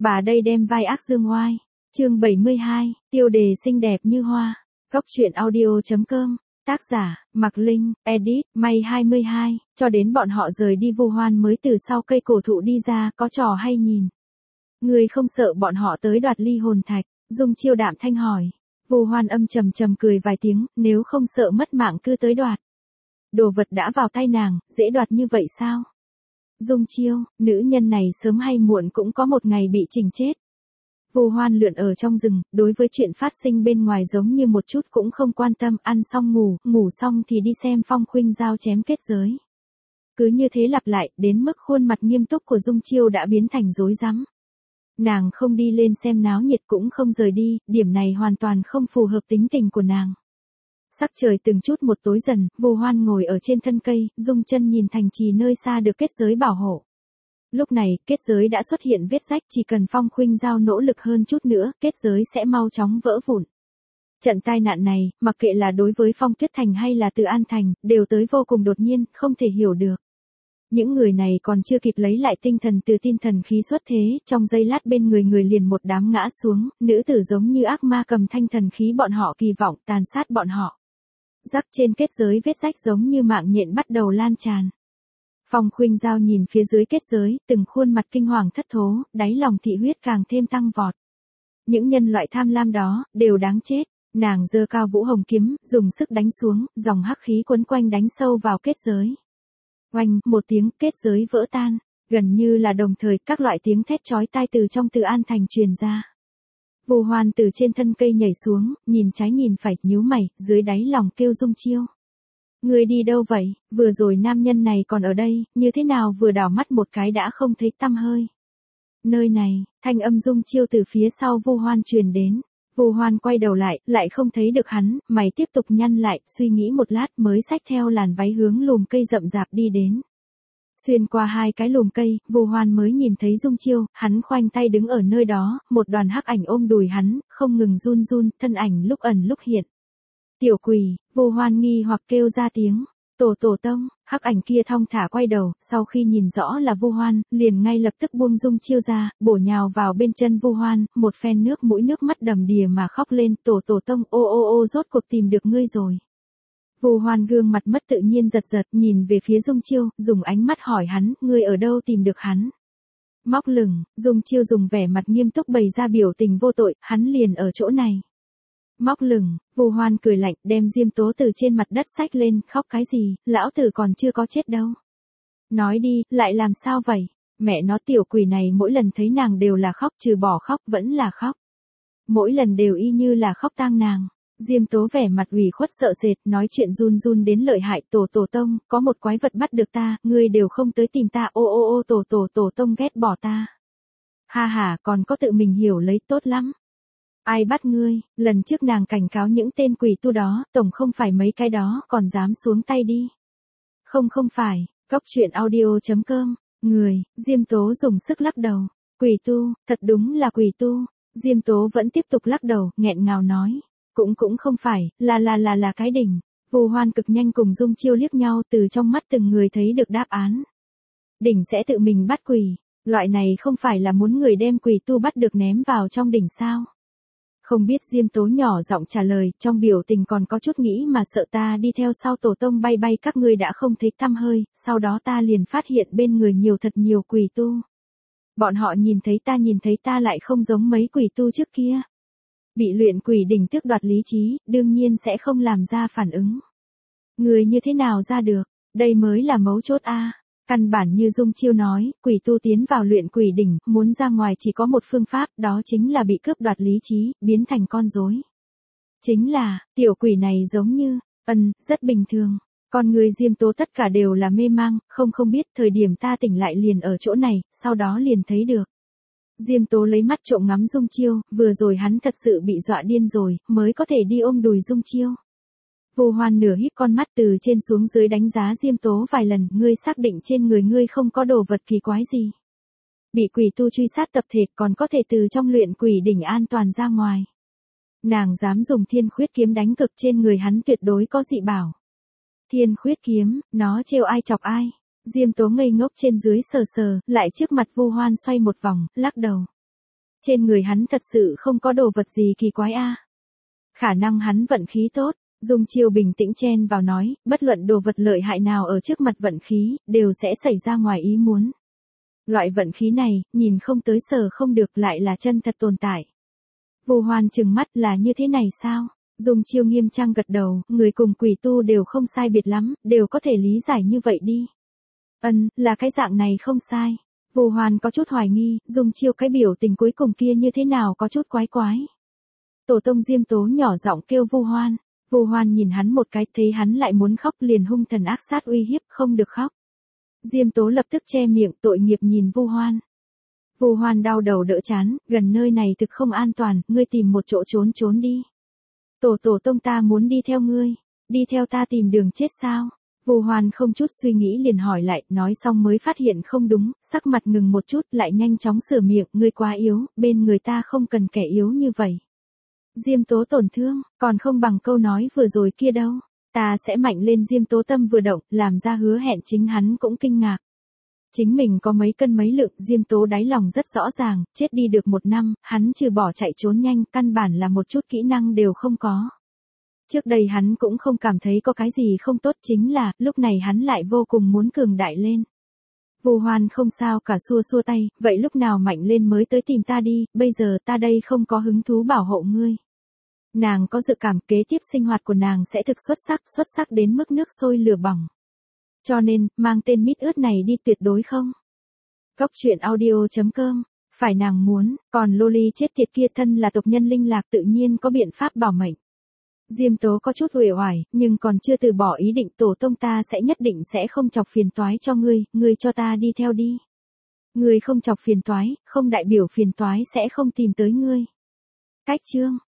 Bà đây đem vai ác dương oai. Chương 72, tiêu đề xinh đẹp như hoa. Góc truyện audio.com. Tác giả, Mạc Linh, edit, May 22, cho đến bọn họ rời đi Vu Hoan mới từ sau cây cổ thụ đi ra, có trò hay nhìn. Người không sợ bọn họ tới đoạt ly hồn thạch, Dung Chiêu đạm thanh hỏi. Vu Hoan âm trầm trầm cười vài tiếng, nếu không sợ mất mạng cứ tới đoạt. Đồ vật đã vào tay nàng, dễ đoạt như vậy sao? Dung Chiêu, nữ nhân này sớm hay muộn cũng có một ngày bị chỉnh chết. Vu Hoan lượn ở trong rừng, đối với chuyện phát sinh bên ngoài giống như một chút cũng không quan tâm, ăn xong ngủ xong thì đi xem Phong Khuynh Giao chém kết giới. Cứ như thế lặp lại, đến mức khuôn mặt nghiêm túc của Dung Chiêu đã biến thành rối rắm. Nàng không đi lên xem náo nhiệt cũng không rời đi, điểm này hoàn toàn không phù hợp tính tình của nàng. Sắc trời từng chút một tối dần, Vu Hoan ngồi ở trên thân cây, dung chân nhìn thành trì nơi xa được kết giới bảo hộ. Lúc này, kết giới đã xuất hiện vết rách, chỉ cần Phong Khuynh Giao nỗ lực hơn chút nữa, kết giới sẽ mau chóng vỡ vụn. Trận tai nạn này, mặc kệ là đối với Phong Tuyết Thành hay là Từ An Thành, đều tới vô cùng đột nhiên, không thể hiểu được. Những người này còn chưa kịp lấy lại tinh thần từ tin thần khí xuất thế, trong giây lát bên người liền một đám ngã xuống, nữ tử giống như ác ma cầm thanh thần khí bọn họ kỳ vọng tàn sát bọn họ. Rắc trên kết giới vết rách giống như mạng nhện bắt đầu lan tràn. Phong Khuynh Giao nhìn phía dưới kết giới, từng khuôn mặt kinh hoàng thất thố, đáy lòng thị huyết càng thêm tăng vọt. Những nhân loại tham lam đó, đều đáng chết. Nàng giơ cao vũ hồng kiếm, dùng sức đánh xuống, dòng hắc khí quấn quanh đánh sâu vào kết giới. Oanh, một tiếng, kết giới vỡ tan. Gần như là đồng thời, các loại tiếng thét chói tai từ trong Từ An Thành truyền ra. Vu Hoan từ trên thân cây nhảy xuống, nhìn trái nhìn phải, nhíu mày, dưới đáy lòng kêu Dung Chiêu. Người đi đâu vậy? Vừa rồi nam nhân này còn ở đây, như thế nào vừa đảo mắt một cái đã không thấy tăm hơi. Nơi này, thanh âm Dung Chiêu từ phía sau Vu Hoan truyền đến. Vu Hoan quay đầu lại không thấy được hắn, mày tiếp tục nhăn lại, suy nghĩ một lát mới xách theo làn váy hướng lùm cây rậm rạp đi đến. Xuyên qua hai cái lùm cây, Vu Hoan mới nhìn thấy Dung Chiêu, hắn khoanh tay đứng ở nơi đó, một đoàn hắc ảnh ôm đùi hắn, không ngừng run, thân ảnh lúc ẩn lúc hiện. Tiểu quỷ, Vu Hoan nghi hoặc kêu ra tiếng, tổ tông, hắc ảnh kia thong thả quay đầu, sau khi nhìn rõ là Vu Hoan, liền ngay lập tức buông Dung Chiêu ra, bổ nhào vào bên chân Vu Hoan, một phen nước mũi nước mắt đầm đìa mà khóc lên, tổ tông, ô rốt cuộc tìm được ngươi rồi. Vu Hoan gương mặt mất tự nhiên giật nhìn về phía Dung Chiêu, dùng ánh mắt hỏi hắn, ngươi ở đâu tìm được hắn? Móc lửng, Dung Chiêu dùng vẻ mặt nghiêm túc bày ra biểu tình vô tội, hắn liền ở chỗ này. Móc lửng, Vu Hoan cười lạnh, đem Diêm Tố từ trên mặt đất xách lên, khóc cái gì, lão tử còn chưa có chết đâu. Nói đi, lại làm sao vậy? Mẹ nó tiểu quỷ này mỗi lần thấy nàng đều là khóc, trừ bỏ khóc vẫn là khóc. Mỗi lần đều y như là khóc tang nàng. Diêm Tố vẻ mặt ủy khuất sợ sệt, nói chuyện run đến lợi hại, tổ tông, có một quái vật bắt được ta, ngươi đều không tới tìm ta, tổ tông ghét bỏ ta. Ha ha, còn có tự mình hiểu lấy, tốt lắm. Ai bắt ngươi, lần trước nàng cảnh cáo những tên quỷ tu đó, tổng không phải mấy cái đó, còn dám xuống tay đi. Không phải, góc truyện audio.com, người, Diêm Tố dùng sức lắc đầu, quỷ tu, thật đúng là quỷ tu, Diêm Tố vẫn tiếp tục lắc đầu, nghẹn ngào nói, cũng không phải, là cái đỉnh. Vu Hoan cực nhanh cùng Dung Chiêu liếc nhau, từ trong mắt từng người thấy được đáp án. Đỉnh sẽ tự mình bắt quỷ, loại này không phải là muốn người đem quỷ tu bắt được ném vào trong đỉnh sao? Không biết, Diêm Tố nhỏ giọng trả lời, trong biểu tình còn có chút nghĩ mà sợ ta đi theo sau tổ tông bay các ngươi đã không thấy tăm hơi, sau đó ta liền phát hiện bên người thật nhiều quỷ tu. Bọn họ nhìn thấy ta lại không giống mấy quỷ tu trước kia. Bị luyện quỷ đỉnh tước đoạt lý trí, đương nhiên sẽ không làm ra phản ứng. Người như thế nào ra được, đây mới là mấu chốt a. Căn bản như Dung Chiêu nói, quỷ tu tiến vào luyện quỷ đỉnh, muốn ra ngoài chỉ có một phương pháp, đó chính là bị cướp đoạt lý trí, biến thành con rối. Chính là, tiểu quỷ này giống như, rất bình thường. Con người Diêm Tố tất cả đều là mê mang, không biết, thời điểm ta tỉnh lại liền ở chỗ này, sau đó liền thấy được. Diêm Tố lấy mắt trộm ngắm Dung Chiêu, vừa rồi hắn thật sự bị dọa điên rồi, mới có thể đi ôm đùi Dung Chiêu. Vu Hoan nửa híp con mắt từ trên xuống dưới đánh giá Diêm Tố vài lần, ngươi xác định trên người ngươi không có đồ vật kỳ quái gì. Bị quỷ tu truy sát tập thể còn có thể từ trong luyện quỷ đỉnh an toàn ra ngoài. Nàng dám dùng Thiên Khuyết kiếm đánh cực trên người hắn tuyệt đối có dị bảo. Thiên Khuyết kiếm, nó trêu ai chọc ai. Diêm Tố ngây ngốc trên dưới sờ, lại trước mặt Vu Hoan xoay một vòng, lắc đầu. Trên người hắn thật sự không có đồ vật gì kỳ quái a. Khả năng hắn vận khí tốt, Dung Chiêu bình tĩnh chen vào nói, bất luận đồ vật lợi hại nào ở trước mặt vận khí, đều sẽ xảy ra ngoài ý muốn. Loại vận khí này, nhìn không tới sờ không được lại là chân thật tồn tại. Vu Hoan trừng mắt là như thế này sao? Dung Chiêu nghiêm trang gật đầu, người cùng quỷ tu đều không sai biệt lắm, đều có thể lý giải như vậy đi. Là cái dạng này không sai. Vu Hoan có chút hoài nghi, Dung Chiêu cái biểu tình cuối cùng kia như thế nào có chút quái quái. Tổ tông Diêm Tố nhỏ giọng kêu Vu Hoan. Vu Hoan nhìn hắn một cái, thấy hắn lại muốn khóc liền hung thần ác sát uy hiếp, không được khóc. Diêm Tố lập tức che miệng, tội nghiệp nhìn Vu Hoan. Vu Hoan đau đầu đỡ chán, gần nơi này thực không an toàn, ngươi tìm một chỗ trốn trốn đi. Tổ tông ta muốn đi theo ngươi, đi theo ta tìm đường chết sao? Vu Hoan không chút suy nghĩ liền hỏi lại, nói xong mới phát hiện không đúng, sắc mặt ngừng một chút, lại nhanh chóng sửa miệng, ngươi quá yếu, bên người ta không cần kẻ yếu như vậy. Diêm Tố tổn thương, còn không bằng câu nói vừa rồi kia đâu. Ta sẽ mạnh lên. Diêm Tố tâm vừa động, làm ra hứa hẹn chính hắn cũng kinh ngạc. Chính mình có mấy cân mấy lượng, Diêm Tố đáy lòng rất rõ ràng, chết đi được 1 năm, hắn trừ bỏ chạy trốn nhanh, căn bản là một chút kỹ năng đều không có. Trước đây hắn cũng không cảm thấy có cái gì không tốt, chính là, lúc này hắn lại vô cùng muốn cường đại lên. Vu Hoan không sao cả xua xua tay, vậy lúc nào mạnh lên mới tới tìm ta đi, bây giờ ta đây không có hứng thú bảo hộ ngươi. Nàng có dự cảm kế tiếp sinh hoạt của nàng sẽ thực xuất sắc đến mức nước sôi lửa bỏng. Cho nên, mang tên mít ướt này đi tuyệt đối không. Góc truyện audio.com, phải nàng muốn, còn Loli chết tiệt kia thân là tộc nhân linh lạc tự nhiên có biện pháp bảo mệnh. Diêm Tố có chút uể oải, nhưng còn chưa từ bỏ ý định, tổ tông ta sẽ nhất định sẽ không chọc phiền toái cho ngươi, ngươi cho ta đi theo đi. Ngươi không chọc phiền toái, không đại biểu phiền toái sẽ không tìm tới ngươi. Cách chương